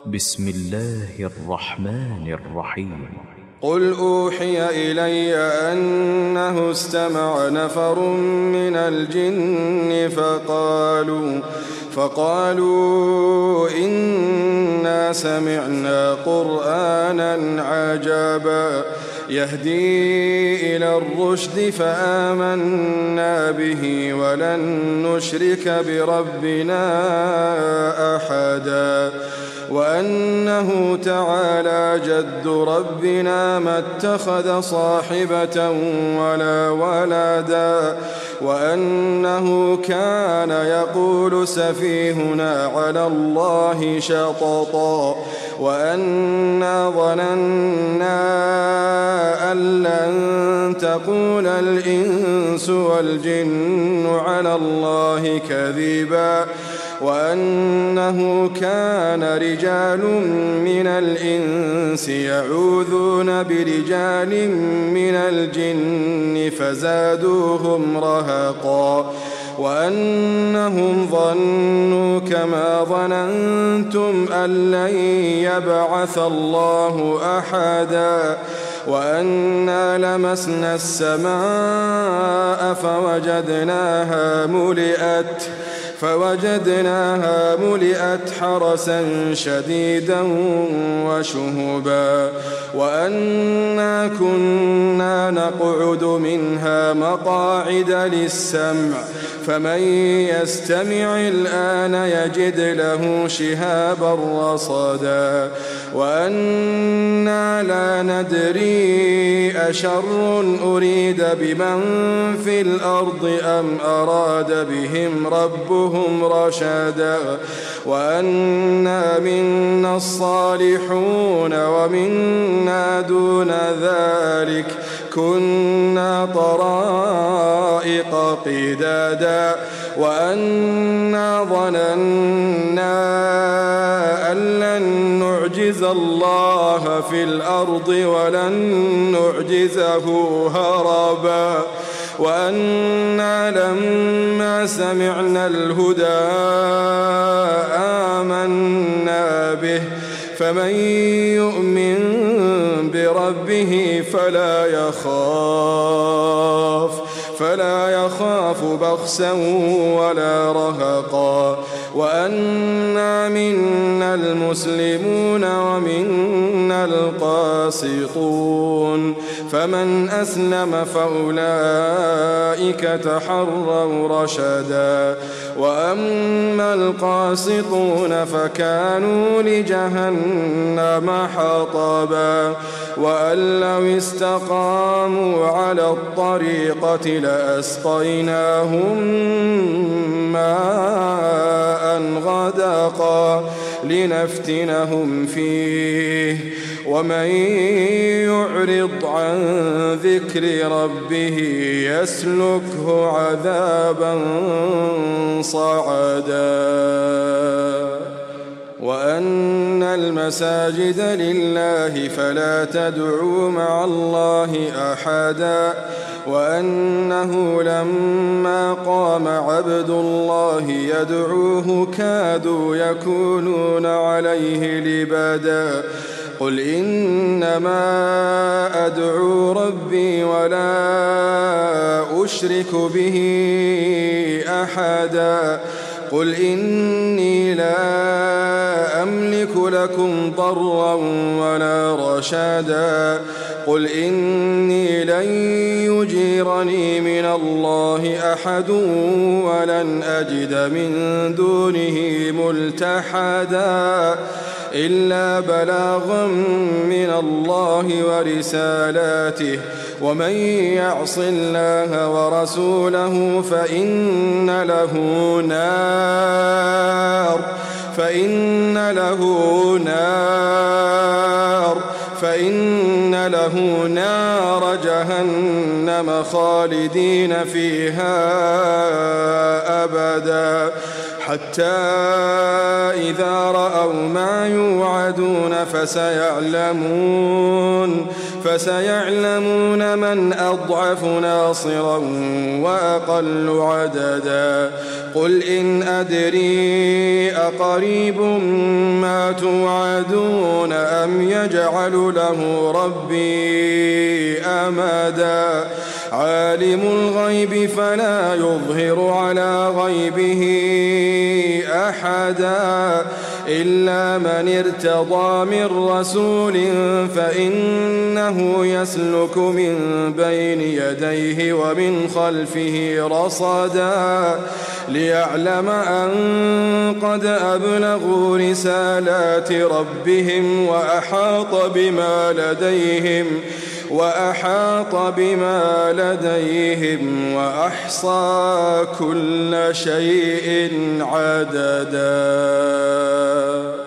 بسم الله الرحمن الرحيم. قل أوحي إلي أنه استمع نفر من الجن فقالوا إنا سمعنا قرآنا عجبا يهدي إلى الرشد فآمنا به ولن نشرك بربنا أحدا وأنه تعالى جد ربنا ما اتخذ صاحبة ولا ولدا وأنه كان يقول سفيهنا على الله شططا وأنا ظننا أن لن تقول الإنس والجن على الله كذبا وأنه كان رجال من الإنس يعوذون برجال من الجن فزادوهم رهقا وأنهم ظنوا كما ظننتم أن لن يبعث الله أحدا وأنا لمسنا السماء فوجدناها ملئت حرسا شديدا وشهبا وأنا كنا نقعد منها مقاعد للسمع فمن يستمع الآن يجد له شهابا رصدا وأنا لا ندري أشر أريد بمن في الأرض أم أراد بهم ربهم رشدا وأنا منا الصالحون ومنا دون ذلك كنا طرائق قدادا وأنا ظننا أن لن نعجز الله في الأرض ولن نعجزه هربا وأنا لما سمعنا الهدى آمنا به فمن يؤمن بربه فلا يخاف بخسا ولا رهقا وأنا منا المسلمون ومنا القاسطون فمن أسلم فأولئك تحروا رشدا وأما القاسطون فكانوا لجهنم حطبا وأن لو استقاموا على الطريقة لأسقيناهم ماء غدقا لنفتنهم فيه ومن يعرض عن ذكر ربه يسلكه عذابا صعدا وأن المساجد لله فلا تدعوا مع الله أحدا وأنه لما قام عبد الله يدعوه كادوا يكونون عليه لبدا قل إنما أدعو ربي ولا أشرك به أحدا قل إني لا أملك لكم ضرا ولا رشدا قل إني لن يجيرني من الله أحد ولن أجد من دونه ملتحدا إلا بلاغا من الله ورسالاته ومن يعص الله ورسوله فإن له نار جهنم خالدين فيها أبدا حتى إذا رأوا ما يوعدون فسيعلمون من أضعف ناصرا وأقل عددا قل إن أدري أقريب ما توعدون أم يجعل له ربي أمدا عالم الغيب فلا يظهر على غيبه أحدا إلا من ارتضى من رسول فإنه يسلك من بين يديه ومن خلفه رصدا ليعلم أن قد أبلغوا رسالات ربهم وأحاط بما لديهم وأحصى كل شيء عددا.